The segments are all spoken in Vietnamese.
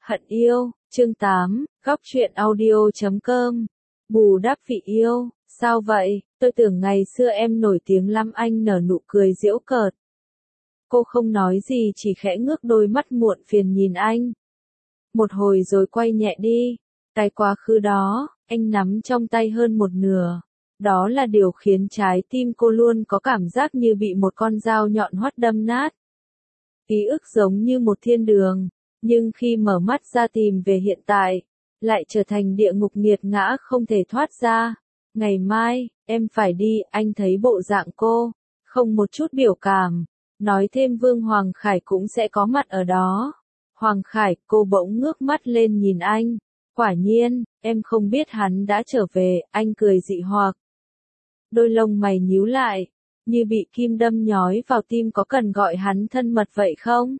Hận yêu, chương 8, góc truyện audio.com. Bù đắp vị yêu, sao vậy, tôi tưởng ngày xưa em nổi tiếng lắm. Anh nở nụ cười giễu cợt. Cô không nói gì, chỉ khẽ ngước đôi mắt muộn phiền nhìn anh. Một hồi rồi quay nhẹ đi. Cái quá khứ đó, anh nắm trong tay hơn một nửa. Đó là điều khiến trái tim cô luôn có cảm giác như bị một con dao nhọn hoắt đâm nát. Ký ức giống như một thiên đường, nhưng khi mở mắt ra tìm về hiện tại, lại trở thành địa ngục nghiệt ngã không thể thoát ra. Ngày mai, em phải đi. Anh thấy bộ dạng cô, không một chút biểu cảm. Nói thêm Vương Hoàng Khải cũng sẽ có mặt ở đó. Hoàng Khải, cô bỗng ngước mắt lên nhìn anh. Quả nhiên, em không biết hắn đã trở về. Anh cười dị hoặc. Đôi lông mày nhíu lại, như bị kim đâm nhói vào tim. Có cần gọi hắn thân mật vậy không?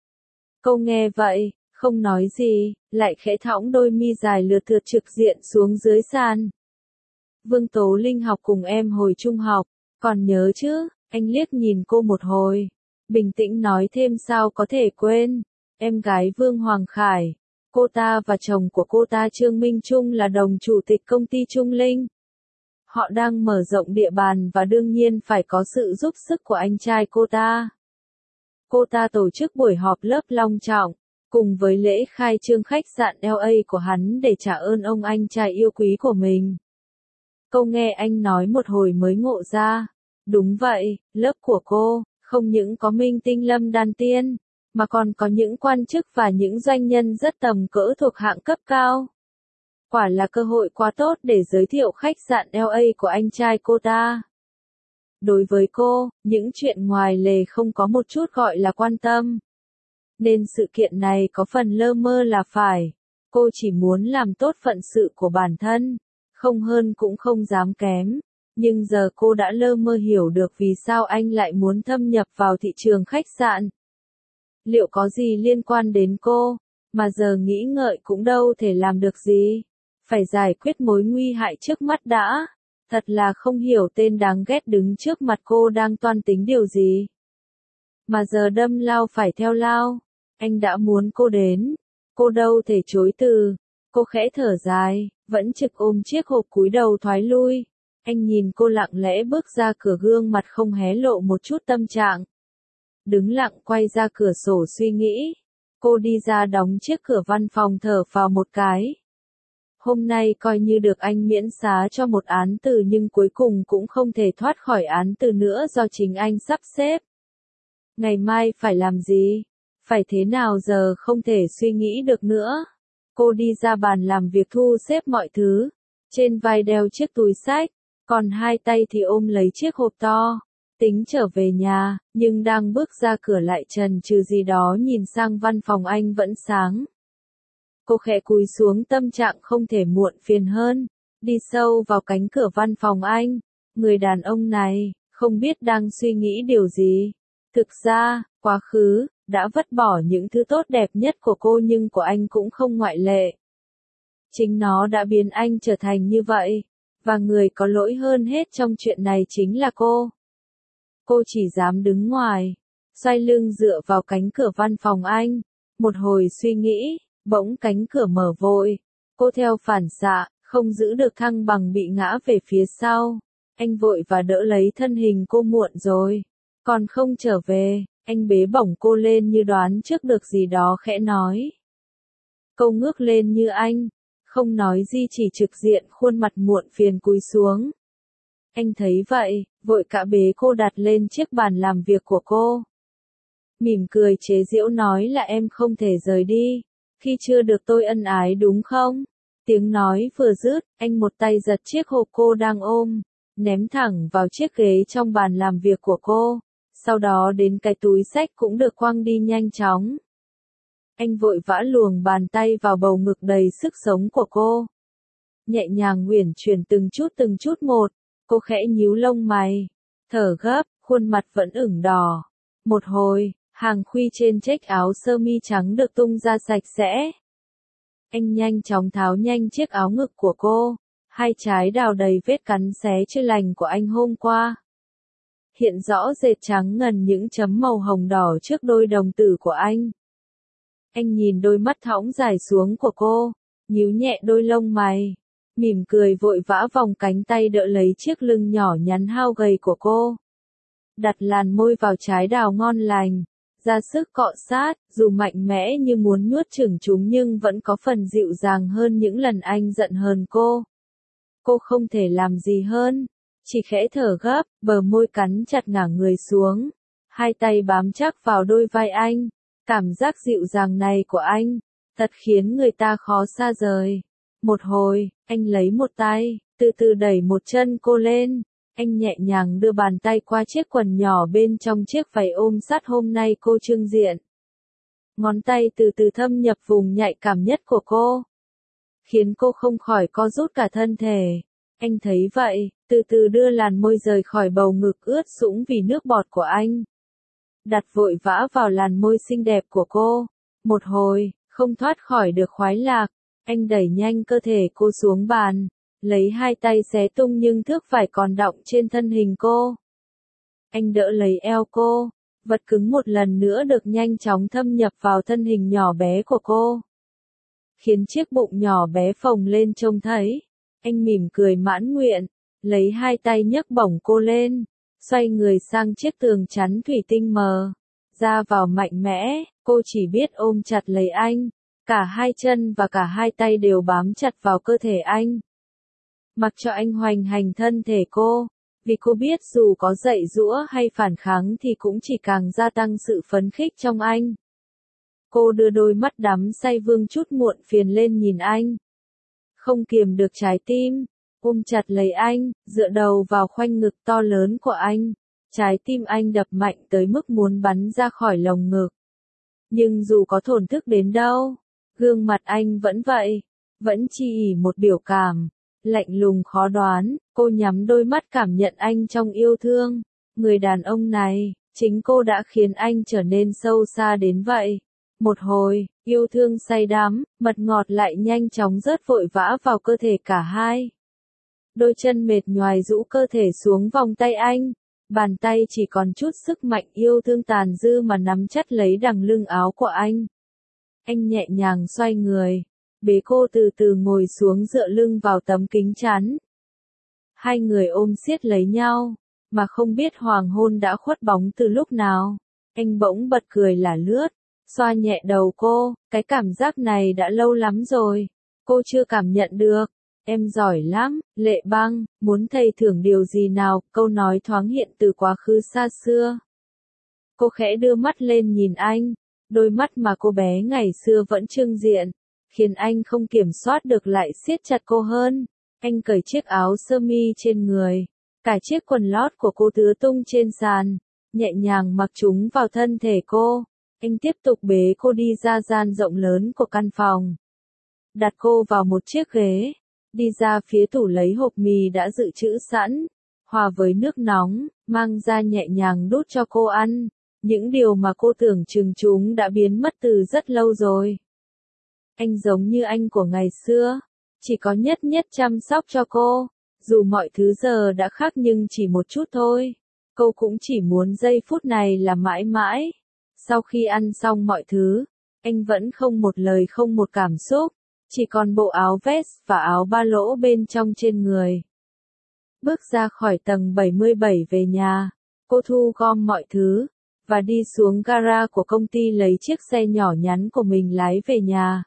Cô nghe vậy, không nói gì, lại khẽ thõng đôi mi dài lượt thượt trực diện xuống dưới sàn. Vương Tố Linh học cùng em hồi trung học, còn nhớ chứ? Anh liếc nhìn cô một hồi, bình tĩnh nói thêm sao có thể quên. Em gái Vương Hoàng Khải, cô ta và chồng của cô ta Trương Minh Trung là đồng chủ tịch công ty Trung Linh. Họ đang mở rộng địa bàn và đương nhiên phải có sự giúp sức của anh trai cô ta. Cô ta tổ chức buổi họp lớp long trọng, cùng với lễ khai trương khách sạn LA của hắn để trả ơn ông anh trai yêu quý của mình. Cô nghe anh nói một hồi mới ngộ ra. Đúng vậy, lớp của cô, không những có minh tinh Lâm Đan Tiên, mà còn có những quan chức và những doanh nhân rất tầm cỡ thuộc hạng cấp cao. Quả là cơ hội quá tốt để giới thiệu khách sạn LA của anh trai cô ta. Đối với cô, những chuyện ngoài lề không có một chút gọi là quan tâm. Nên sự kiện này có phần lơ mơ là phải. Cô chỉ muốn làm tốt phận sự của bản thân, không hơn cũng không dám kém. Nhưng giờ cô đã lơ mơ hiểu được vì sao anh lại muốn thâm nhập vào thị trường khách sạn. Liệu có gì liên quan đến cô, mà giờ nghĩ ngợi cũng đâu thể làm được gì. Phải giải quyết mối nguy hại trước mắt đã. Thật là không hiểu tên đáng ghét đứng trước mặt cô đang toan tính điều gì. Mà giờ đâm lao phải theo lao. Anh đã muốn cô đến. Cô đâu thể chối từ. Cô khẽ thở dài, vẫn trực ôm chiếc hộp cúi đầu thoái lui. Anh nhìn cô lặng lẽ bước ra cửa, gương mặt không hé lộ một chút tâm trạng. Đứng lặng quay ra cửa sổ suy nghĩ. Cô đi ra đóng chiếc cửa văn phòng, thở phào một cái. Hôm nay coi như được anh miễn xá cho một án tử, nhưng cuối cùng cũng không thể thoát khỏi án tử nữa do chính anh sắp xếp. Ngày mai phải làm gì? Phải thế nào giờ không thể suy nghĩ được nữa. Cô đi ra bàn làm việc thu xếp mọi thứ. Trên vai đeo chiếc túi xách, còn hai tay thì ôm lấy chiếc hộp to. Tính trở về nhà, nhưng đang bước ra cửa lại chần chừ gì đó, nhìn sang văn phòng anh vẫn sáng. Cô khẽ cúi xuống, tâm trạng không thể muộn phiền hơn. Đi sâu vào cánh cửa văn phòng anh. Người đàn ông này, không biết đang suy nghĩ điều gì. Thực ra, quá khứ, đã vứt bỏ những thứ tốt đẹp nhất của cô, nhưng của anh cũng không ngoại lệ. Chính nó đã biến anh trở thành như vậy. Và người có lỗi hơn hết trong chuyện này chính là cô. Cô chỉ dám đứng ngoài, xoay lưng dựa vào cánh cửa văn phòng anh. Một hồi suy nghĩ, bỗng cánh cửa mở vội. Cô theo phản xạ, không giữ được thăng bằng bị ngã về phía sau. Anh vội và đỡ lấy thân hình cô. Muộn rồi. Còn không trở về. Anh bế bổng cô lên như đoán trước được gì đó, khẽ nói. Cô ngước lên như anh. Không nói gì, chỉ trực diện khuôn mặt muộn phiền cúi xuống. Anh thấy vậy, vội cả bế cô đặt lên chiếc bàn làm việc của cô. Mỉm cười chế giễu nói là em không thể rời đi, khi chưa được tôi ân ái đúng không? Tiếng nói vừa dứt, anh một tay giật chiếc hộp cô đang ôm, ném thẳng vào chiếc ghế trong bàn làm việc của cô. Sau đó đến cái túi xách cũng được quăng đi nhanh chóng. Anh vội vã luồng bàn tay vào bầu ngực đầy sức sống của cô. Nhẹ nhàng uyển chuyển từng chút một. Cô khẽ nhíu lông mày, thở gấp, khuôn mặt vẫn ửng đỏ. Một hồi, hàng khuy trên chiếc áo sơ mi trắng được tung ra sạch sẽ. Anh nhanh chóng tháo nhanh chiếc áo ngực của cô. Hai trái đào đầy vết cắn xé chưa lành của anh hôm qua. Hiện rõ rệt trắng ngần những chấm màu hồng đỏ trước đôi đồng tử của anh. Anh nhìn đôi mắt thõng dài xuống của cô, nhíu nhẹ đôi lông mày, mỉm cười vội vã vòng cánh tay đỡ lấy chiếc lưng nhỏ nhắn hao gầy của cô. Đặt làn môi vào trái đào ngon lành, ra sức cọ sát, dù mạnh mẽ như muốn nuốt chửng chúng nhưng vẫn có phần dịu dàng hơn những lần anh giận hờn cô. Cô không thể làm gì hơn, chỉ khẽ thở gấp, bờ môi cắn chặt ngả người xuống, hai tay bám chắc vào đôi vai anh. Cảm giác dịu dàng này của anh, thật khiến người ta khó xa rời. Một hồi, anh lấy một tay, từ từ đẩy một chân cô lên. Anh nhẹ nhàng đưa bàn tay qua chiếc quần nhỏ bên trong chiếc váy ôm sát hôm nay cô trưng diện. Ngón tay từ từ thâm nhập vùng nhạy cảm nhất của cô, khiến cô không khỏi co rút cả thân thể. Anh thấy vậy, từ từ đưa làn môi rời khỏi bầu ngực ướt sũng vì nước bọt của anh. Đặt vội vã vào làn môi xinh đẹp của cô. Một hồi, không thoát khỏi được khoái lạc, anh đẩy nhanh cơ thể cô xuống bàn, lấy hai tay xé tung nhưng thước vải còn đọng trên thân hình cô. Anh đỡ lấy eo cô, vật cứng một lần nữa được nhanh chóng thâm nhập vào thân hình nhỏ bé của cô, khiến chiếc bụng nhỏ bé phồng lên trông thấy. Anh mỉm cười mãn nguyện, lấy hai tay nhấc bổng cô lên, xoay người sang chiếc tường chắn thủy tinh mờ, ra vào mạnh mẽ, cô chỉ biết ôm chặt lấy anh, cả hai chân và cả hai tay đều bám chặt vào cơ thể anh. Mặc cho anh hoành hành thân thể cô, vì cô biết dù có giãy giụa hay phản kháng thì cũng chỉ càng gia tăng sự phấn khích trong anh. Cô đưa đôi mắt đắm say vương chút muộn phiền lên nhìn anh, không kiềm được trái tim, ôm chặt lấy anh, dựa đầu vào khoanh ngực to lớn của anh. Trái tim anh đập mạnh tới mức muốn bắn ra khỏi lồng ngực. Nhưng dù có thổn thức đến đâu, gương mặt anh vẫn vậy, vẫn chỉ ỉ một biểu cảm, lạnh lùng khó đoán. Cô nhắm đôi mắt cảm nhận anh trong yêu thương. Người đàn ông này, chính cô đã khiến anh trở nên sâu xa đến vậy. Một hồi, yêu thương say đắm, mật ngọt lại nhanh chóng rớt vội vã vào cơ thể cả hai. Đôi chân mệt nhoài rũ cơ thể xuống vòng tay anh, bàn tay chỉ còn chút sức mạnh yêu thương tàn dư mà nắm chặt lấy đằng lưng áo của anh. Anh nhẹ nhàng xoay người, bế cô từ từ ngồi xuống dựa lưng vào tấm kính chắn. Hai người ôm siết lấy nhau, mà không biết hoàng hôn đã khuất bóng từ lúc nào. Anh bỗng bật cười là lướt, xoa nhẹ đầu cô, cái cảm giác này đã lâu lắm rồi, cô chưa cảm nhận được. Em giỏi lắm, Lệ Băng, muốn thầy thưởng điều gì nào? Câu nói thoáng hiện từ quá khứ xa xưa. Cô khẽ đưa mắt lên nhìn anh, đôi mắt mà cô bé ngày xưa vẫn trưng diện, khiến anh không kiểm soát được lại siết chặt cô hơn. Anh cởi chiếc áo sơ mi trên người, cả chiếc quần lót của cô tứa tung trên sàn, nhẹ nhàng mặc chúng vào thân thể cô. Anh tiếp tục bế cô đi ra gian rộng lớn của căn phòng, đặt cô vào một chiếc ghế, đi ra phía tủ lấy hộp mì đã dự trữ sẵn, hòa với nước nóng, mang ra nhẹ nhàng đút cho cô ăn. Những điều mà cô tưởng chừng chúng đã biến mất từ rất lâu rồi. Anh giống như anh của ngày xưa, chỉ có nhất nhất chăm sóc cho cô, dù mọi thứ giờ đã khác nhưng chỉ một chút thôi. Cô cũng chỉ muốn giây phút này là mãi mãi. Sau khi ăn xong mọi thứ, anh vẫn không một lời không một cảm xúc, chỉ còn bộ áo vest và áo ba lỗ bên trong trên người. Bước ra khỏi tầng 77 về nhà, cô thu gom mọi thứ, và đi xuống gara của công ty lấy chiếc xe nhỏ nhắn của mình lái về nhà.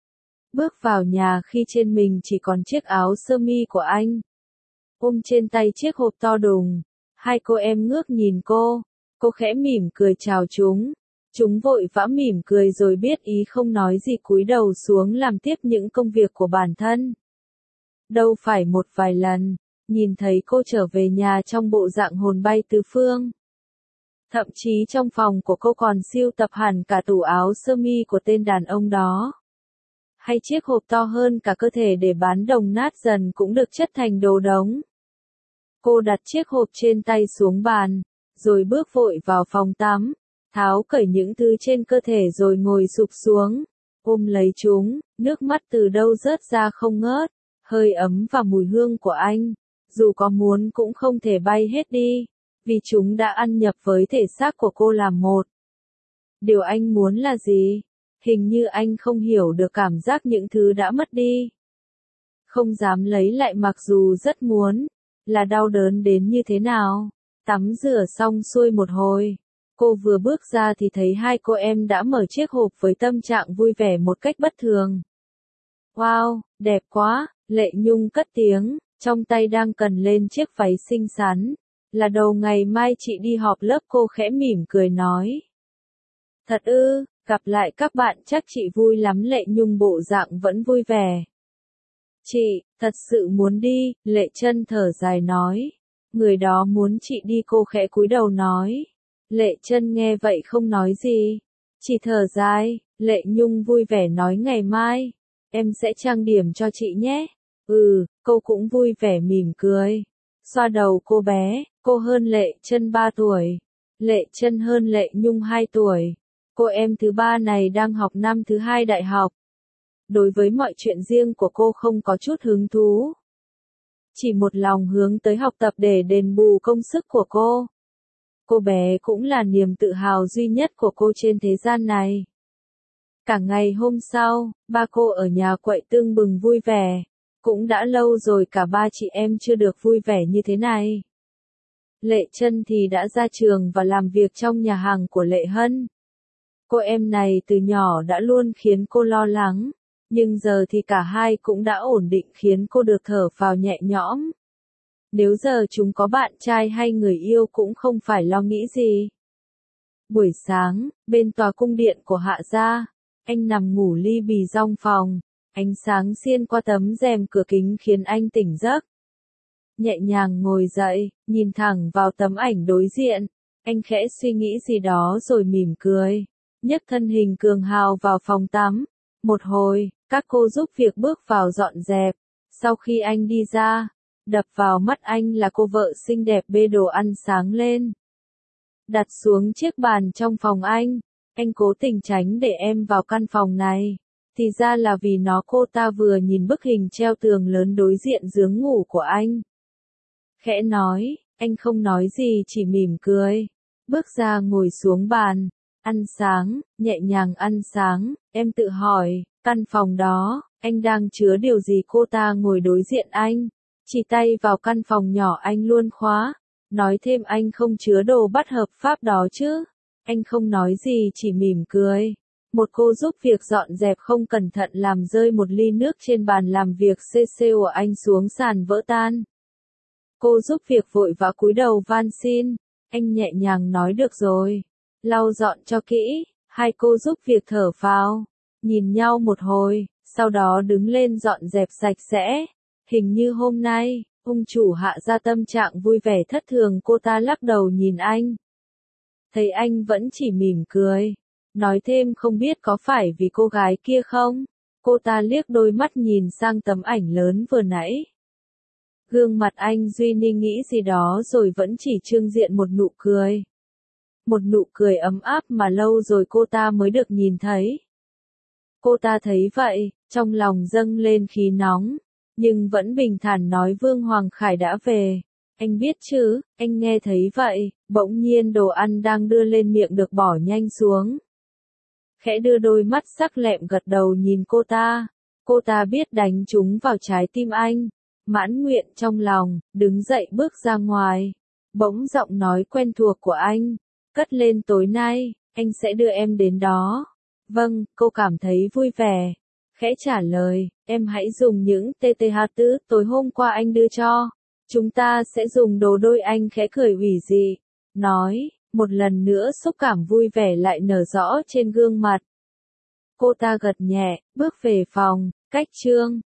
Bước vào nhà khi trên mình chỉ còn chiếc áo sơ mi của anh, ôm trên tay chiếc hộp to đùng, hai cô em ngước nhìn cô khẽ mỉm cười chào chúng. Chúng vội vã mỉm cười rồi biết ý không nói gì cúi đầu xuống làm tiếp những công việc của bản thân. Đâu phải một vài lần, nhìn thấy cô trở về nhà trong bộ dạng hồn bay tứ phương. Thậm chí trong phòng của cô còn sưu tập hẳn cả tủ áo sơ mi của tên đàn ông đó. Hay chiếc hộp to hơn cả cơ thể để bán đồng nát dần cũng được chất thành đồ đống. Cô đặt chiếc hộp trên tay xuống bàn, rồi bước vội vào phòng tắm, tháo cởi những thứ trên cơ thể rồi ngồi sụp xuống, ôm lấy chúng, nước mắt từ đâu rớt ra không ngớt, hơi ấm và mùi hương của anh, dù có muốn cũng không thể bay hết đi, vì chúng đã ăn nhập với thể xác của cô làm một. Điều anh muốn là gì? Hình như anh không hiểu được cảm giác những thứ đã mất đi. Không dám lấy lại mặc dù rất muốn, là đau đớn đến như thế nào. Tắm rửa xong xuôi một hồi, cô vừa bước ra thì thấy hai cô em đã mở chiếc hộp với tâm trạng vui vẻ một cách bất thường. Wow, đẹp quá, Lệ Nhung cất tiếng, trong tay đang cần lên chiếc váy xinh xắn. Là đầu ngày mai chị đi họp lớp, cô khẽ mỉm cười nói. Thật ư, gặp lại các bạn chắc chị vui lắm, Lệ Nhung bộ dạng vẫn vui vẻ. Chị, thật sự muốn đi, Lệ Chân thở dài nói. Người đó muốn chị đi, cô khẽ cúi đầu nói. Lệ Chân nghe vậy không nói gì, chỉ thở dài. Lệ Nhung vui vẻ nói ngày mai, em sẽ trang điểm cho chị nhé. Cô cũng vui vẻ mỉm cười. Xoa đầu cô bé, cô hơn Lệ Chân 3 tuổi. Lệ Chân hơn Lệ Nhung 2 tuổi. Cô em thứ ba này đang học năm thứ 2 đại học. Đối với mọi chuyện riêng của cô không có chút hứng thú. Chỉ một lòng hướng tới học tập để đền bù công sức của cô. Cô bé cũng là niềm tự hào duy nhất của cô trên thế gian này. Cả ngày hôm sau, ba cô ở nhà quậy tưng bừng vui vẻ. Cũng đã lâu rồi cả ba chị em chưa được vui vẻ như thế này. Lệ Chân thì đã ra trường và làm việc trong nhà hàng của Lệ Hân. Cô em này từ nhỏ đã luôn khiến cô lo lắng, nhưng giờ thì cả hai cũng đã ổn định khiến cô được thở phào nhẹ nhõm. Nếu giờ chúng có bạn trai hay người yêu cũng không phải lo nghĩ gì. Buổi sáng, bên tòa cung điện của Hạ gia, anh nằm ngủ li bì trong phòng, ánh sáng xiên qua tấm rèm cửa kính khiến anh tỉnh giấc. Nhẹ nhàng ngồi dậy, nhìn thẳng vào tấm ảnh đối diện, anh khẽ suy nghĩ gì đó rồi mỉm cười, nhấc thân hình cường hào vào phòng tắm. Một hồi, các cô giúp việc bước vào dọn dẹp. Sau khi anh đi ra, đập vào mắt anh là cô vợ xinh đẹp bê đồ ăn sáng lên, đặt xuống chiếc bàn trong phòng anh. Anh cố tình tránh để em vào căn phòng này, thì ra là vì cô ta vừa nhìn bức hình treo tường lớn đối diện giường ngủ của anh. Khẽ nói, anh không nói gì chỉ mỉm cười, bước ra ngồi xuống bàn, ăn sáng, nhẹ nhàng ăn sáng. Em tự hỏi, căn phòng đó, anh đang chứa điều gì? Cô ta ngồi đối diện anh, chỉ tay vào căn phòng nhỏ anh luôn khóa, nói thêm anh không chứa đồ bất hợp pháp đó chứ. Anh không nói gì chỉ mỉm cười. Một cô giúp việc dọn dẹp không cẩn thận làm rơi một ly nước trên bàn làm việc CC của anh xuống sàn vỡ tan. Cô giúp việc vội vã cúi đầu van xin. Anh nhẹ nhàng nói được rồi, lau dọn cho kỹ. Hai cô giúp việc thở phào, nhìn nhau một hồi, sau đó đứng lên dọn dẹp sạch sẽ. Hình như hôm nay, ông chủ Hạ gia tâm trạng vui vẻ thất thường. Cô ta lắc đầu nhìn anh. Thấy anh vẫn chỉ mỉm cười, nói thêm không biết có phải vì cô gái kia không? Cô ta liếc đôi mắt nhìn sang tấm ảnh lớn vừa nãy. Gương mặt anh Duy Ninh nghĩ gì đó rồi vẫn chỉ trưng diện một nụ cười. Một nụ cười ấm áp mà lâu rồi cô ta mới được nhìn thấy. Cô ta thấy vậy, trong lòng dâng lên khí nóng, nhưng vẫn bình thản nói Vương Hoàng Khải đã về. Anh biết chứ, anh nghe thấy vậy, bỗng nhiên đồ ăn đang đưa lên miệng được bỏ nhanh xuống. Khẽ đưa đôi mắt sắc lẹm gật đầu nhìn cô ta. Cô ta biết đánh trúng vào trái tim anh. Mãn nguyện trong lòng, đứng dậy bước ra ngoài. Bỗng giọng nói quen thuộc của anh cất lên, tối nay, anh sẽ đưa em đến đó. Vâng, cô cảm thấy vui vẻ. Khẽ trả lời, em hãy dùng những TTH tối hôm qua anh đưa cho. Chúng ta sẽ dùng đồ đôi. Anh khẽ cười ủy dị, nói, một lần nữa xúc cảm vui vẻ lại nở rõ trên gương mặt. Cô ta gật nhẹ, bước về phòng, cách chương.